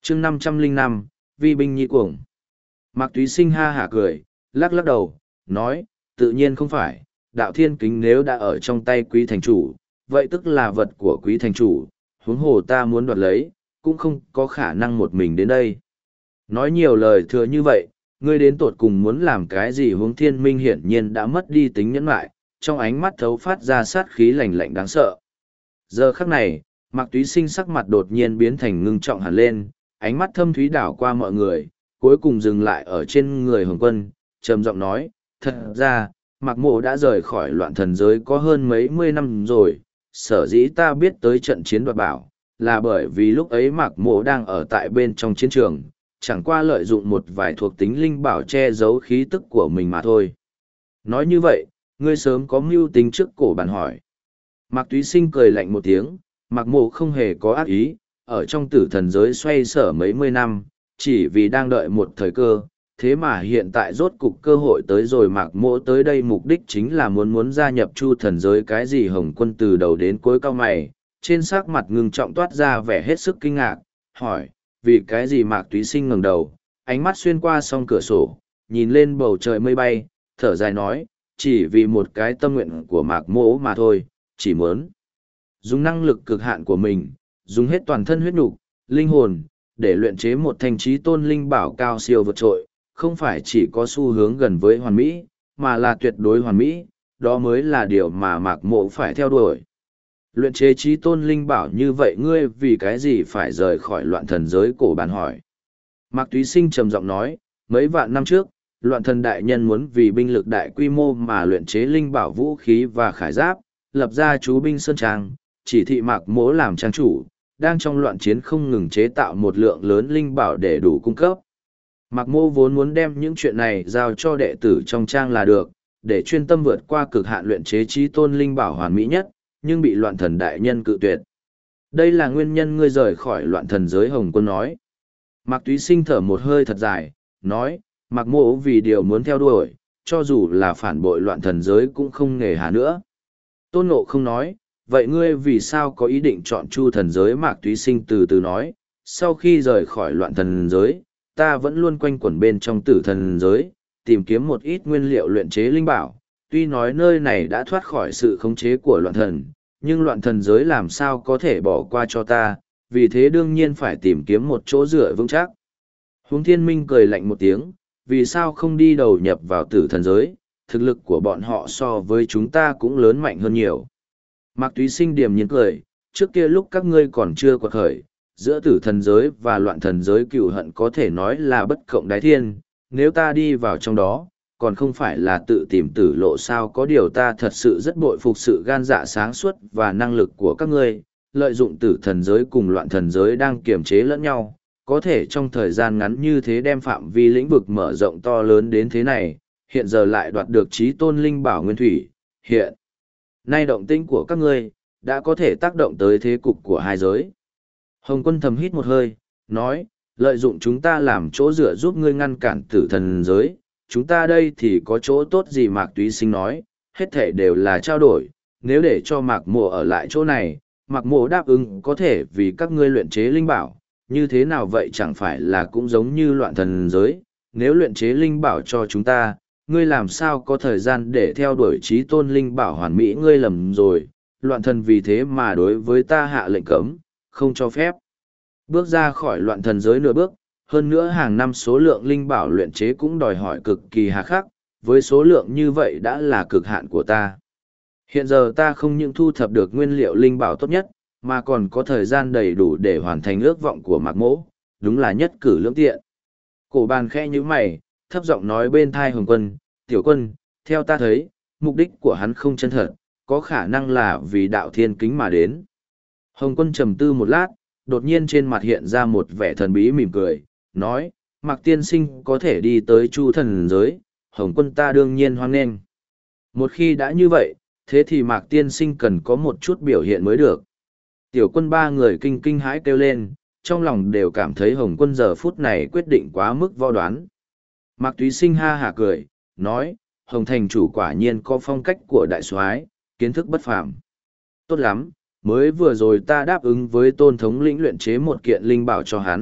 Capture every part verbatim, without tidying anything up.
chương năm trăm linh năm, vi binh nhị cuồng. Mạc Túy Sinh ha hả cười, lắc lắc đầu, nói, tự nhiên không phải, đạo thiên kính nếu đã ở trong tay quý thành chủ, vậy tức là vật của quý thành chủ, huống hồ ta muốn đoạt lấy, cũng không có khả năng một mình đến đây. Nói nhiều lời thừa như vậy, ngươi đến tột cùng muốn làm cái gì? Huống Thiên Minh hiển nhiên đã mất đi tính nhẫn lại, trong ánh mắt thấu phát ra sát khí lạnh lạnh đáng sợ. Giờ khắc này, Mạc Túy Sinh sắc mặt đột nhiên biến thành ngưng trọng hẳn lên, ánh mắt thâm thúy đảo qua mọi người, cuối cùng dừng lại ở trên người Hồng Quân, trầm giọng nói, thật ra, Mạc Mộ đã rời khỏi loạn thần giới có hơn mấy mươi năm rồi, sở dĩ ta biết tới trận chiến đoạt bảo, là bởi vì lúc ấy Mạc Mộ đang ở tại bên trong chiến trường, chẳng qua lợi dụng một vài thuộc tính linh bảo che giấu khí tức của mình mà thôi. Nói như vậy, ngươi sớm có mưu tính trước cổ bản hỏi. Mạc Túy Sinh cười lạnh một tiếng, Mạc Mộ không hề có ác ý, ở trong tử thần giới xoay sở mấy mươi năm, chỉ vì đang đợi một thời cơ, thế mà hiện tại rốt cục cơ hội tới rồi. Mạc Mộ tới đây mục đích chính là muốn muốn gia nhập Chu thần giới. Cái gì? Hồng Quân từ đầu đến cuối cau mày, trên sắc mặt ngưng trọng toát ra vẻ hết sức kinh ngạc, hỏi, vì cái gì? Mạc Túy Sinh ngẩng đầu, ánh mắt xuyên qua song cửa sổ, nhìn lên bầu trời mây bay, thở dài nói, chỉ vì một cái tâm nguyện của Mạc Mỗ mà thôi, chỉ muốn dùng năng lực cực hạn của mình, dùng hết toàn thân huyết nục, linh hồn, để luyện chế một thanh chí tôn linh bảo cao siêu vượt trội, không phải chỉ có xu hướng gần với hoàn mỹ, mà là tuyệt đối hoàn mỹ, đó mới là điều mà Mạc Mộ phải theo đuổi. Luyện chế chí tôn linh bảo như vậy, ngươi vì cái gì phải rời khỏi loạn thần giới? Cổ bản hỏi. Mạc Túy Sinh trầm giọng nói, mấy vạn năm trước, loạn thần đại nhân muốn vì binh lực đại quy mô mà luyện chế linh bảo vũ khí và khải giáp, lập ra chú binh sơn trang, chỉ thị Mạc Mỗ làm trang chủ, đang trong loạn chiến không ngừng chế tạo một lượng lớn linh bảo để đủ cung cấp. Mạc Mỗ vốn muốn đem những chuyện này giao cho đệ tử trong trang là được, để chuyên tâm vượt qua cực hạn luyện chế chí tôn linh bảo hoàn mỹ nhất, nhưng bị loạn thần đại nhân cự tuyệt. Đây là nguyên nhân ngươi rời khỏi loạn thần giới. Hồng Quân nói. Mạc Túy Sinh thở một hơi thật dài, nói, Mạc Mỗ vì điều muốn theo đuổi, cho dù là phản bội loạn thần giới cũng không nề hà nữa. Tôn Ngộ không nói, vậy ngươi vì sao có ý định chọn Chu thần giới? Mạc Túy Sinh từ từ nói, sau khi rời khỏi loạn thần giới, ta vẫn luôn quanh quẩn bên trong tử thần giới, tìm kiếm một ít nguyên liệu luyện chế linh bảo. Tuy nói nơi này đã thoát khỏi sự khống chế của loạn thần, nhưng loạn thần giới làm sao có thể bỏ qua cho ta, vì thế đương nhiên phải tìm kiếm một chỗ dựa vững chắc. Huống Thiên Minh cười lạnh một tiếng, vì sao không đi đầu nhập vào tử thần giới, thực lực của bọn họ so với chúng ta cũng lớn mạnh hơn nhiều. Mạc Túy Sinh điềm nhiên cười, trước kia lúc các ngươi còn chưa quật khởi, giữa tử thần giới và loạn thần giới cựu hận có thể nói là bất cộng đái thiên, nếu ta đi vào trong đó, còn không phải là tự tìm tử lộ sao? Có điều ta thật sự rất bội phục sự gan dạ sáng suốt và năng lực của các ngươi, lợi dụng tử thần giới cùng loạn thần giới đang kiềm chế lẫn nhau, có thể trong thời gian ngắn như thế đem phạm vi lĩnh vực mở rộng to lớn đến thế này, hiện giờ lại đoạt được chí tôn linh bảo nguyên thủy, hiện nay động tĩnh của các ngươi đã có thể tác động tới thế cục của hai giới. Hồng Quân thầm hít một hơi, nói, lợi dụng chúng ta làm chỗ dựa giúp ngươi ngăn cản tử thần giới, chúng ta đây thì có chỗ tốt gì? Mạc Túy Sinh nói, hết thể đều là trao đổi, nếu để cho Mạc Mộ ở lại chỗ này, Mạc Mộ đáp ứng có thể vì các ngươi luyện chế linh bảo, như thế nào vậy? Chẳng phải là cũng giống như loạn thần giới, nếu luyện chế linh bảo cho chúng ta, ngươi làm sao có thời gian để theo đuổi chí tôn linh bảo hoàn mỹ? Ngươi lầm rồi, loạn thần vì thế mà đối với ta hạ lệnh cấm, không cho phép bước ra khỏi loạn thần giới nửa bước. Hơn nữa hàng năm số lượng linh bảo luyện chế cũng đòi hỏi cực kỳ hà khắc, với số lượng như vậy đã là cực hạn của ta. Hiện giờ ta không những thu thập được nguyên liệu linh bảo tốt nhất, mà còn có thời gian đầy đủ để hoàn thành ước vọng của Mạc Mỗ, đúng là nhất cử lưỡng tiện. Cổ bàn khẽ như mày, thấp giọng nói bên thai Hồng Quân, tiểu quân, theo ta thấy, mục đích của hắn không chân thật, có khả năng là vì đạo thiên kính mà đến. Hồng Quân trầm tư một lát, đột nhiên trên mặt hiện ra một vẻ thần bí mỉm cười, nói, Mạc tiên sinh có thể đi tới Chu thần giới, Hồng Quân ta đương nhiên hoan nghênh. Một khi đã như vậy, thế thì Mạc tiên sinh cần có một chút biểu hiện mới được. Tiểu quân ba người kinh kinh hãi kêu lên, trong lòng đều cảm thấy Hồng Quân giờ phút này quyết định quá mức võ đoán. Mạc Túy Sinh ha hả cười, nói, Hồng thành chủ quả nhiên có phong cách của đại soái, kiến thức bất phàm. Tốt lắm, mới vừa rồi ta đáp ứng với tôn thống lĩnh luyện chế một kiện linh bảo cho hắn,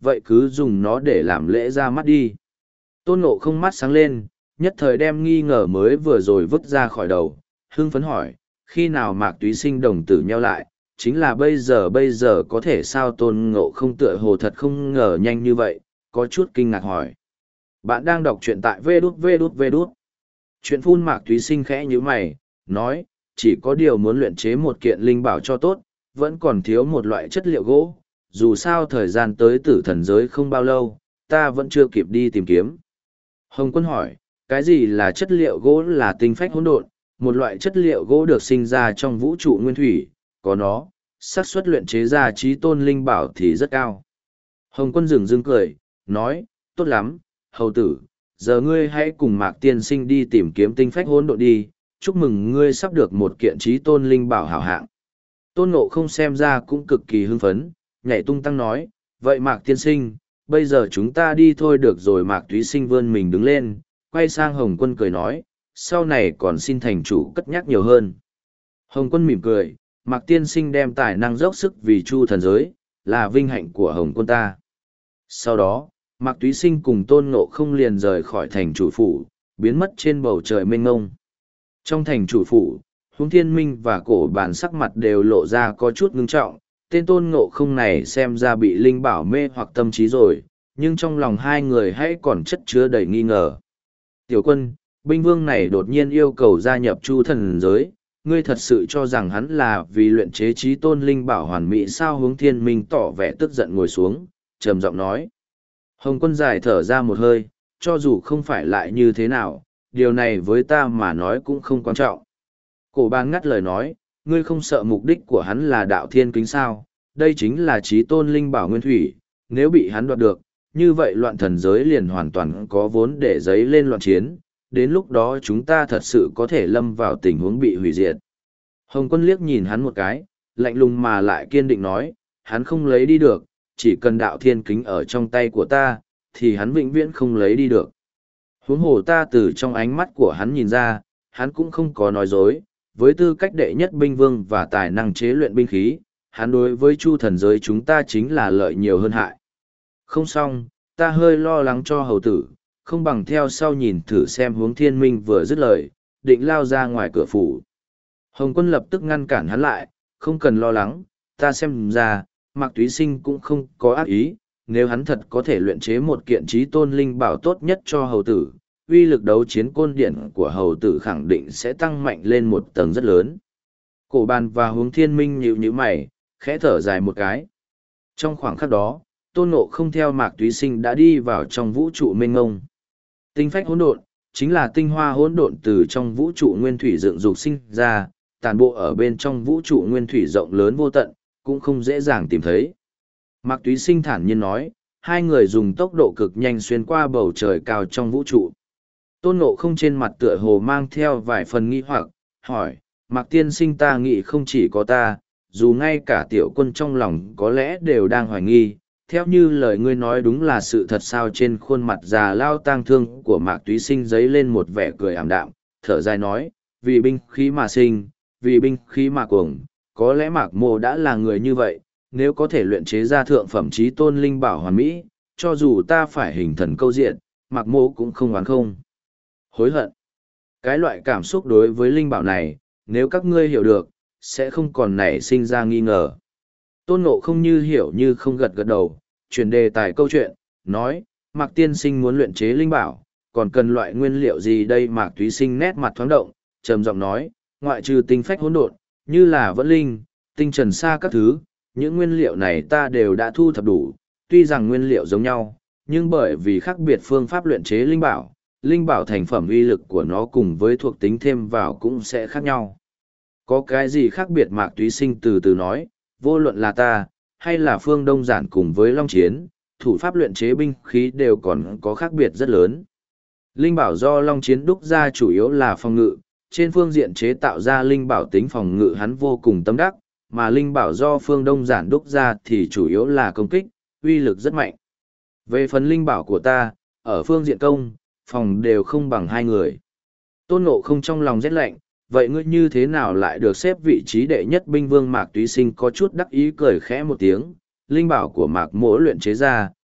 vậy cứ dùng nó để làm lễ ra mắt đi. Tôn Ngộ không mắt sáng lên, nhất thời đem nghi ngờ mới vừa rồi vứt ra khỏi đầu, hưng phấn hỏi, khi nào Mạc Túy Sinh đồng tử nheo lại, chính là bây giờ bây giờ có thể sao? Tôn Ngộ không tựa hồ thật không ngờ nhanh như vậy, có chút kinh ngạc hỏi. Bạn đang đọc truyện tại vê đút vê đút vê đút. Chuyện phun Mạc Túy Sinh khẽ như mày, nói, chỉ có điều muốn luyện chế một kiện linh bảo cho tốt, vẫn còn thiếu một loại chất liệu gỗ, dù sao thời gian tới tử thần giới không bao lâu, ta vẫn chưa kịp đi tìm kiếm. Hồng Quân hỏi, cái gì là chất liệu gỗ? Là tinh phách hỗn độn, một loại chất liệu gỗ được sinh ra trong vũ trụ nguyên thủy, có nó, xác suất luyện chế ra trí tôn linh bảo thì rất cao. Hồng Quân dừng dưng cười, nói, tốt lắm, hầu tử, giờ ngươi hãy cùng Mạc Tiên Sinh đi tìm kiếm tinh phách hỗn độn đi, chúc mừng ngươi sắp được một kiện trí tôn linh bảo hảo hạng. Tôn Ngộ không xem ra cũng cực kỳ hưng phấn, nhảy tung tăng nói, vậy Mạc Tiên Sinh, bây giờ chúng ta đi thôi. Được rồi. Mạc Túy Sinh vươn mình đứng lên, quay sang Hồng Quân cười nói, sau này còn xin thành chủ cất nhắc nhiều hơn. Hồng Quân mỉm cười, Mạc Tiên Sinh đem tài năng dốc sức vì Chu thần giới, là vinh hạnh của Hồng Quân ta. Sau đó, Mạc Túy Sinh cùng Tôn Ngộ không liền rời khỏi thành chủ phủ, biến mất trên bầu trời mênh mông. Trong thành chủ phủ, Huống Thiên Minh và Cổ Bàn sắc mặt đều lộ ra có chút ngưng trọng, tên Tôn Ngộ không này xem ra bị linh bảo mê hoặc tâm trí rồi, nhưng trong lòng hai người hãy còn chất chứa đầy nghi ngờ. Tiểu quân, binh vương này đột nhiên yêu cầu gia nhập Chu thần giới, ngươi thật sự cho rằng hắn là vì luyện chế trí tôn linh bảo hoàn mỹ sao? Huống Thiên Minh tỏ vẻ tức giận ngồi xuống, trầm giọng nói. Hồng Quân dài thở ra một hơi, cho dù không phải lại như thế nào, điều này với ta mà nói cũng không quan trọng. Cổ Bàn ngắt lời nói, ngươi không sợ mục đích của hắn là đạo thiên kính sao? Đây chính là trí tôn linh bảo nguyên thủy, nếu bị hắn đoạt được, như vậy loạn thần giới liền hoàn toàn có vốn để dấy lên loạn chiến, đến lúc đó chúng ta thật sự có thể lâm vào tình huống bị hủy diệt. Hồng Quân liếc nhìn hắn một cái, lạnh lùng mà lại kiên định nói, hắn không lấy đi được, chỉ cần đạo thiên kính ở trong tay của ta, thì hắn vĩnh viễn không lấy đi được. Huống hồ ta từ trong ánh mắt của hắn nhìn ra, hắn cũng không có nói dối, với tư cách đệ nhất binh vương và tài năng chế luyện binh khí, hắn đối với Chu thần giới chúng ta chính là lợi nhiều hơn hại. Không xong, ta hơi lo lắng cho hầu tử, không bằng theo sau nhìn thử xem. Huống Thiên Minh vừa dứt lời, định lao ra ngoài cửa phủ. Hồng Quân lập tức ngăn cản hắn lại, không cần lo lắng, ta xem ra, Mạc Túy Sinh cũng không có ác ý, nếu hắn thật có thể luyện chế một kiện trí tôn linh bảo tốt nhất cho hầu tử, uy lực đấu chiến côn điển của hầu tử khẳng định sẽ tăng mạnh lên một tầng rất lớn. Cổ Bàn và Huống Thiên Minh nhíu nhíu mày, khẽ thở dài một cái. Trong khoảng khắc đó, Tôn Ngộ không theo Mạc Túy Sinh đã đi vào trong vũ trụ mênh mông. Tinh phách hỗn độn chính là tinh hoa hỗn độn từ trong vũ trụ nguyên thủy dựng dục sinh ra, tàn bộ ở bên trong vũ trụ nguyên thủy rộng lớn vô tận, cũng không dễ dàng tìm thấy. Mạc Túy Sinh thản nhiên nói, hai người dùng tốc độ cực nhanh xuyên qua bầu trời cao trong vũ trụ. Tôn Ngộ không trên mặt tựa hồ mang theo vài phần nghi hoặc, hỏi, Mạc Tiên Sinh, ta nghĩ không chỉ có ta, dù ngay cả tiểu quân trong lòng có lẽ đều đang hoài nghi, theo như lời ngươi nói đúng là sự thật sao? Trên khuôn mặt già lao tang thương của Mạc Túy Sinh dấy lên một vẻ cười ảm đạm, thở dài nói, vì binh khí mà sinh, vì binh khí mà cuồng, có lẽ Mạc Mô đã là người như vậy, nếu có thể luyện chế ra thượng phẩm chí tôn linh bảo hoàn mỹ, cho dù ta phải hình thần câu diện, Mạc Mô cũng không oán không hối hận. Cái loại cảm xúc đối với linh bảo này, nếu các ngươi hiểu được, sẽ không còn nảy sinh ra nghi ngờ. Tôn Ngộ không như hiểu như không gật gật đầu, chuyển đề tài câu chuyện, nói, Mạc Tiên Sinh muốn luyện chế linh bảo, còn cần loại nguyên liệu gì đây? Mạc Túy Sinh nét mặt thoáng động, trầm giọng nói, ngoại trừ tinh phách hỗn độn, như là vẫn linh, tinh trần sa các thứ, những nguyên liệu này ta đều đã thu thập đủ, tuy rằng nguyên liệu giống nhau, nhưng bởi vì khác biệt phương pháp luyện chế linh bảo, linh bảo thành phẩm uy lực của nó cùng với thuộc tính thêm vào cũng sẽ khác nhau. Có cái gì khác biệt? Mạc Túy Sinh từ từ nói, vô luận là ta, hay là Phương Đông Giản cùng với Long Chiến, thủ pháp luyện chế binh khí đều còn có khác biệt rất lớn. Linh bảo do Long Chiến đúc ra chủ yếu là phòng ngự, trên phương diện chế tạo ra linh bảo tính phòng ngự hắn vô cùng tâm đắc, mà linh bảo do Phương Đông Giản đúc ra thì chủ yếu là công kích, uy lực rất mạnh. Về phần linh bảo của ta, ở phương diện công, phòng đều không bằng hai người. Tôn Ngộ không trong lòng rét lạnh, vậy ngươi như thế nào lại được xếp vị trí đệ nhất binh vương? Mạc Túy Sinh có chút đắc ý cười khẽ một tiếng, linh bảo của Mạc Mỗ luyện chế ra,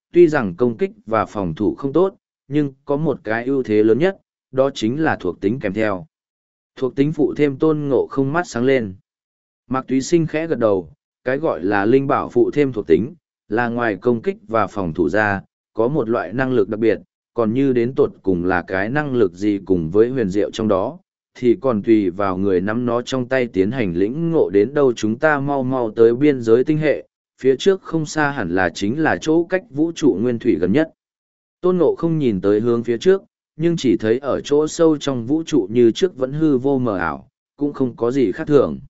tuy rằng công kích và phòng thủ không tốt, nhưng có một cái ưu thế lớn nhất, đó chính là thuộc tính kèm theo. Thuộc tính phụ thêm Tôn Ngộ không mắt sáng lên. Mạc Túy Sinh khẽ gật đầu, cái gọi là linh bảo phụ thêm thuộc tính, là ngoài công kích và phòng thủ ra, có một loại năng lực đặc biệt, còn như đến tột cùng là cái năng lực gì cùng với huyền diệu trong đó, thì còn tùy vào người nắm nó trong tay tiến hành lĩnh ngộ đến đâu. Chúng ta mau mau tới biên giới tinh hệ, phía trước không xa hẳn là chính là chỗ cách vũ trụ nguyên thủy gần nhất. Tôn Ngộ không nhìn tới hướng phía trước, nhưng chỉ thấy ở chỗ sâu trong vũ trụ như trước vẫn hư vô mờ ảo, cũng không có gì khác thường.